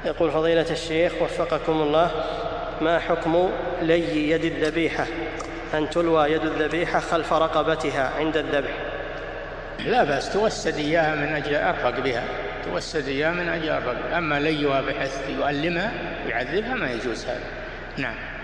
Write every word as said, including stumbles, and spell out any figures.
يقول فضيلة الشيخ وفقكم الله، ما حكم لي يد الذبيحة، أن تلوى يد الذبيحة خلف رقبتها عند الذبح؟ لا بأس، توسد إياها من أجل أرفق بها، توسد إياها من أجل أرفق، أما ليها بحيث يؤلمها ويعذبها ما يجوز هذا. نعم.